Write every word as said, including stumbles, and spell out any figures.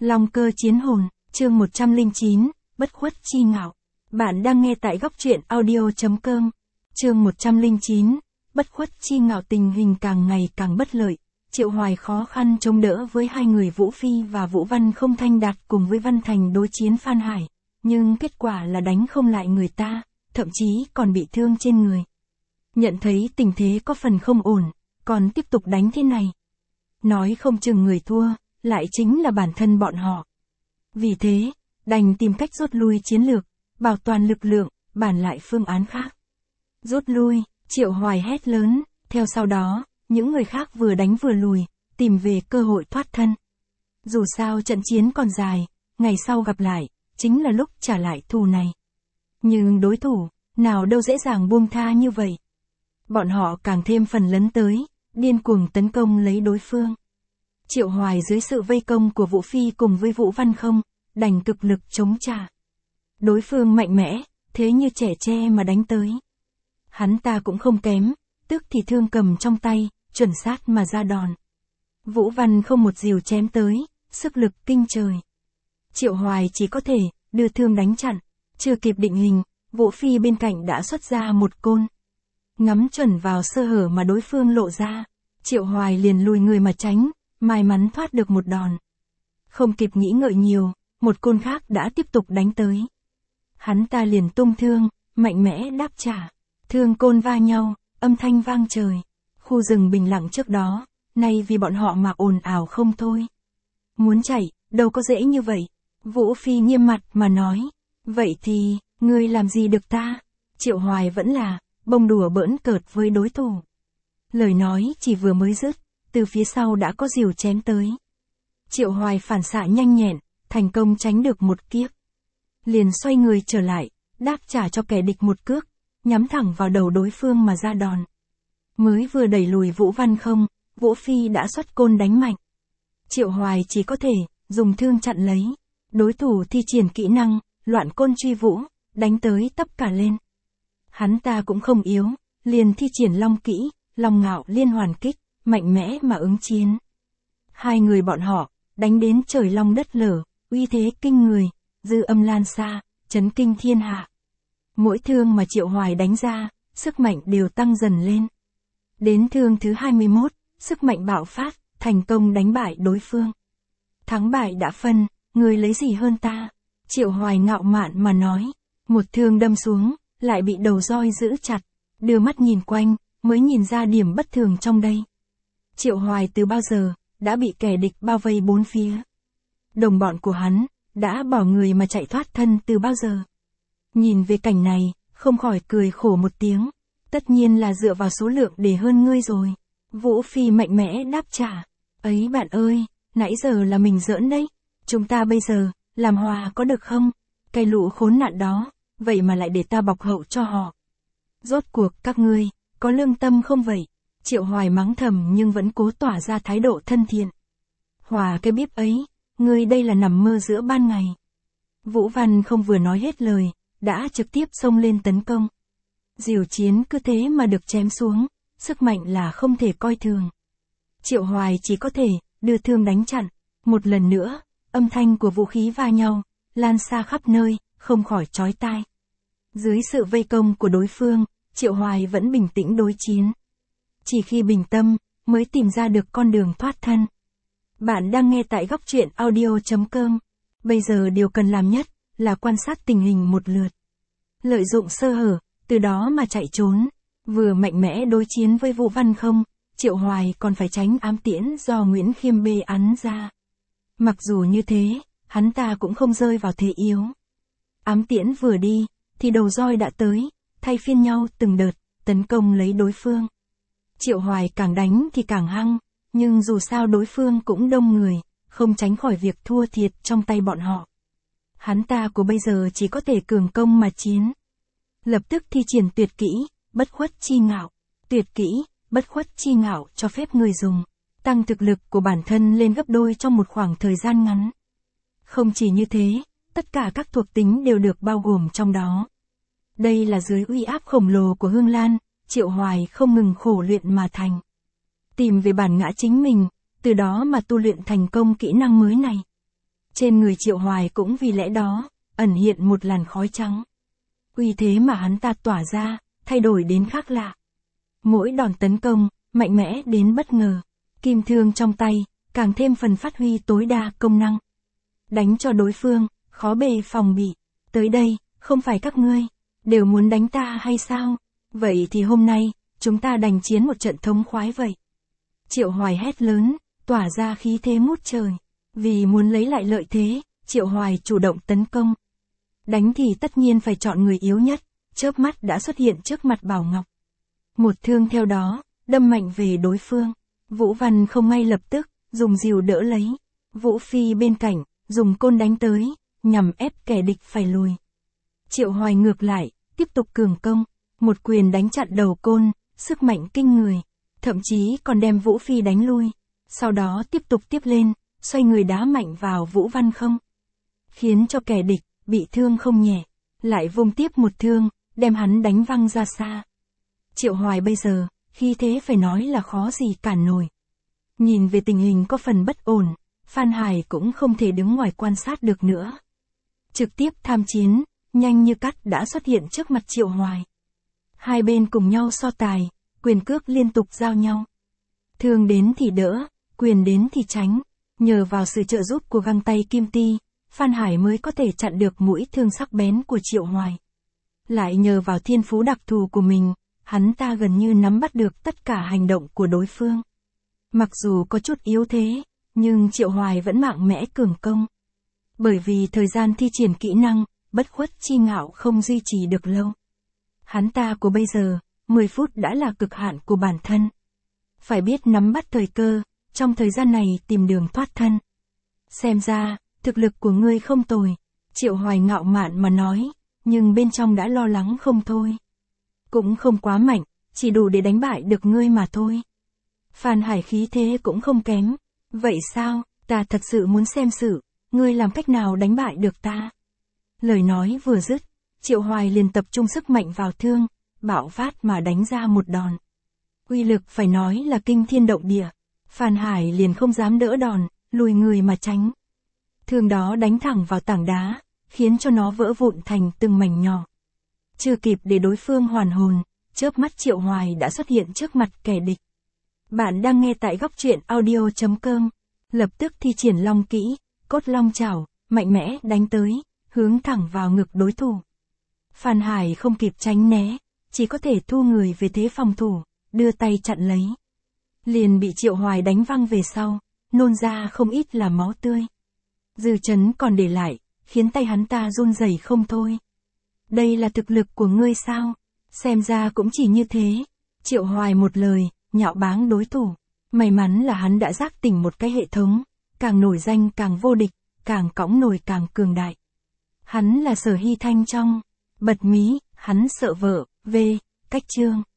Long cơ chiến hồn, chương một trăm lẻ chín, bất khuất chi ngạo. Bạn đang nghe tại góc truyện audio.com. Chương một trăm lẻ chín, bất khuất chi ngạo. Tình hình càng ngày càng bất lợi. Triệu Hoài khó khăn chống đỡ với hai người Vũ Phi và Vũ Văn Không Thanh Đạt cùng với Văn Thành đối chiến Phan Hải. Nhưng kết quả là đánh không lại người ta, thậm chí còn bị thương trên người. Nhận thấy tình thế có phần không ổn, còn tiếp tục đánh thế này. Nói không chừng người thua, lại chính là bản thân bọn họ. Vì thế, đành tìm cách rút lui chiến lược, bảo toàn lực lượng, bàn lại phương án khác. Rút lui, Triệu Hoài hét lớn, theo sau đó, những người khác vừa đánh vừa lùi, tìm về cơ hội thoát thân. Dù sao trận chiến còn dài, ngày sau gặp lại, chính là lúc trả lại thù này. Nhưng đối thủ, nào đâu dễ dàng buông tha như vậy. Bọn họ càng thêm phần lấn tới, điên cuồng tấn công lấy đối phương. Triệu Hoài dưới sự vây công của Vũ Phi cùng với Vũ Văn Không, đành cực lực chống trả. Đối phương mạnh mẽ, thế như trẻ tre mà đánh tới. Hắn ta cũng không kém, tức thì thương cầm trong tay, chuẩn xác mà ra đòn. Vũ Văn Không một dìu chém tới, sức lực kinh trời. Triệu Hoài chỉ có thể đưa thương đánh chặn, chưa kịp định hình, Vũ Phi bên cạnh đã xuất ra một côn. Ngắm chuẩn vào sơ hở mà đối phương lộ ra, Triệu Hoài liền lùi người mà tránh, may mắn thoát được một đòn. Không kịp nghĩ ngợi nhiều, một côn khác đã tiếp tục đánh tới. Hắn ta liền tung thương, mạnh mẽ đáp trả. Thương côn va nhau, âm thanh vang trời. Khu rừng bình lặng trước đó, nay vì bọn họ mà ồn ào không thôi. Muốn chạy, đâu có dễ như vậy. Vũ Phi nghiêm mặt mà nói. Vậy thì, ngươi làm gì được ta? Triệu Hoài vẫn là, bông đùa bỡn cợt với đối thủ. Lời nói chỉ vừa mới dứt, từ phía sau đã có dìu chém tới. Triệu Hoài phản xạ nhanh nhẹn, thành công tránh được một kiếp. Liền xoay người trở lại, đáp trả cho kẻ địch một cước, nhắm thẳng vào đầu đối phương mà ra đòn. Mới vừa đẩy lùi Vũ Văn Không, Vũ Phi đã xuất côn đánh mạnh. Triệu Hoài chỉ có thể dùng thương chặn lấy. Đối thủ thi triển kỹ năng, loạn côn truy vũ, đánh tới tấp cả lên. Hắn ta cũng không yếu, liền thi triển long kỹ, long ngạo liên hoàn kích, mạnh mẽ mà ứng chiến. Hai người bọn họ, đánh đến trời long đất lở, uy thế kinh người, dư âm lan xa, chấn kinh thiên hạ. Mỗi thương mà Triệu Hoài đánh ra, sức mạnh đều tăng dần lên. Đến thương thứ hai mươi mốt, sức mạnh bạo phát, thành công đánh bại đối phương. Thắng bại đã phân, người lấy gì hơn ta? Triệu Hoài ngạo mạn mà nói, một thương đâm xuống, lại bị đầu roi giữ chặt, đưa mắt nhìn quanh, mới nhìn ra điểm bất thường trong đây. Triệu Hoài từ bao giờ, đã bị kẻ địch bao vây bốn phía. Đồng bọn của hắn, đã bỏ người mà chạy thoát thân từ bao giờ. Nhìn về cảnh này, không khỏi cười khổ một tiếng. Tất nhiên là dựa vào số lượng để hơn ngươi rồi. Vũ Phi mạnh mẽ đáp trả. Ấy bạn ơi, nãy giờ là mình giỡn đấy. Chúng ta bây giờ, làm hòa có được không? Cái lũ khốn nạn đó, vậy mà lại để ta bọc hậu cho họ. Rốt cuộc các ngươi, có lương tâm không vậy? Triệu Hoài mắng thầm nhưng vẫn cố tỏa ra thái độ thân thiện. Hòa cái bíp ấy, ngươi đây là nằm mơ giữa ban ngày. Vũ Văn Không vừa nói hết lời, đã trực tiếp xông lên tấn công. Diều chiến cứ thế mà được chém xuống, sức mạnh là không thể coi thường. Triệu Hoài chỉ có thể đưa thương đánh chặn. Một lần nữa, âm thanh của vũ khí va nhau, lan xa khắp nơi, không khỏi chói tai. Dưới sự vây công của đối phương, Triệu Hoài vẫn bình tĩnh đối chiến. Chỉ khi bình tâm, mới tìm ra được con đường thoát thân. Bạn đang nghe tại góc truyện audio.com. Bây giờ điều cần làm nhất, là quan sát tình hình một lượt. Lợi dụng sơ hở, từ đó mà chạy trốn. Vừa mạnh mẽ đối chiến với Vũ Văn Không, Triệu Hoài còn phải tránh ám tiễn do Nguyễn Khiêm bê ắn ra. Mặc dù như thế, hắn ta cũng không rơi vào thế yếu. Ám tiễn vừa đi, thì đầu roi đã tới, thay phiên nhau từng đợt, tấn công lấy đối phương. Triệu Hoài càng đánh thì càng hăng, nhưng dù sao đối phương cũng đông người, không tránh khỏi việc thua thiệt trong tay bọn họ. Hắn ta của bây giờ chỉ có thể cường công mà chiến. Lập tức thi triển tuyệt kỹ, bất khuất chi ngạo. Tuyệt kỹ, bất khuất chi ngạo cho phép người dùng tăng thực lực của bản thân lên gấp đôi trong một khoảng thời gian ngắn. Không chỉ như thế, tất cả các thuộc tính đều được bao gồm trong đó. Đây là dưới uy áp khổng lồ của Hương Lan, Triệu Hoài không ngừng khổ luyện mà thành. Tìm về bản ngã chính mình, từ đó mà tu luyện thành công kỹ năng mới này. Trên người Triệu Hoài cũng vì lẽ đó, ẩn hiện một làn khói trắng. Uy thế mà hắn ta tỏa ra, thay đổi đến khác lạ. Mỗi đòn tấn công, mạnh mẽ đến bất ngờ. Kim thương trong tay, càng thêm phần phát huy tối đa công năng. Đánh cho đối phương, khó bề phòng bị. Tới đây, không phải các ngươi, đều muốn đánh ta hay sao? Vậy thì hôm nay, chúng ta đành chiến một trận thống khoái vậy. Triệu Hoài hét lớn, tỏa ra khí thế ngút trời. Vì muốn lấy lại lợi thế, Triệu Hoài chủ động tấn công. Đánh thì tất nhiên phải chọn người yếu nhất, chớp mắt đã xuất hiện trước mặt Bảo Ngọc. Một thương theo đó, đâm mạnh về đối phương. Vũ Văn không ngay lập tức, dùng dìu đỡ lấy. Vũ Phi bên cạnh, dùng côn đánh tới, nhằm ép kẻ địch phải lùi. Triệu Hoài ngược lại, tiếp tục cường công. Một quyền đánh chặn đầu côn, sức mạnh kinh người. Thậm chí còn đem Vũ Phi đánh lui. Sau đó tiếp tục tiếp lên, xoay người đá mạnh vào Vũ Văn không. Khiến cho kẻ địch, bị thương không nhẹ. Lại vung tiếp một thương, đem hắn đánh văng ra xa. Triệu Hoài bây giờ, khi thế phải nói là khó gì cản nổi. Nhìn về tình hình có phần bất ổn, Phan Hải cũng không thể đứng ngoài quan sát được nữa. Trực tiếp tham chiến, nhanh như cắt đã xuất hiện trước mặt Triệu Hoài. Hai bên cùng nhau so tài, quyền cước liên tục giao nhau. Thương đến thì đỡ, quyền đến thì tránh. Nhờ vào sự trợ giúp của găng tay kim ti, Phan Hải mới có thể chặn được mũi thương sắc bén của Triệu Hoài. Lại nhờ vào thiên phú đặc thù của mình, hắn ta gần như nắm bắt được tất cả hành động của đối phương. Mặc dù có chút yếu thế, nhưng Triệu Hoài vẫn mạnh mẽ cường công. Bởi vì thời gian thi triển kỹ năng, bất khuất chi ngạo không duy trì được lâu. Hắn ta của bây giờ, mười phút đã là cực hạn của bản thân. Phải biết nắm bắt thời cơ, trong thời gian này tìm đường thoát thân. Xem ra, thực lực của ngươi không tồi. Triệu Hoài ngạo mạn mà nói, nhưng bên trong đã lo lắng không thôi. Cũng không quá mạnh, chỉ đủ để đánh bại được ngươi mà thôi. Phan Hải khí thế cũng không kém. Vậy sao, ta thật sự muốn xem sự, ngươi làm cách nào đánh bại được ta? Lời nói vừa dứt, Triệu Hoài liền tập trung sức mạnh vào thương, bạo phát mà đánh ra một đòn. Uy lực phải nói là kinh thiên động địa. Phan Hải liền không dám đỡ đòn, lùi người mà tránh. Thương đó đánh thẳng vào tảng đá, khiến cho nó vỡ vụn thành từng mảnh nhỏ. Chưa kịp để đối phương hoàn hồn, chớp mắt Triệu Hoài đã xuất hiện trước mặt kẻ địch. Bạn đang nghe tại góc truyện audio chấm com. Lập tức thi triển long kỹ, cốt long chảo, mạnh mẽ đánh tới, hướng thẳng vào ngực đối thủ. Phan Hải không kịp tránh né, chỉ có thể thu người về thế phòng thủ, đưa tay chặn lấy. Liền bị Triệu Hoài đánh văng về sau, nôn ra không ít là máu tươi. Dư chấn còn để lại, khiến tay hắn ta run rẩy không thôi. Đây là thực lực của ngươi sao? Xem ra cũng chỉ như thế. Triệu Hoài một lời, nhạo báng đối thủ. May mắn là hắn đã giác tỉnh một cái hệ thống, càng nổi danh càng vô địch, càng cõng nổi càng cường đại. Hắn là Sở Hy Thanh trong Bật Mí, hắn sợ vợ, V, cách chương.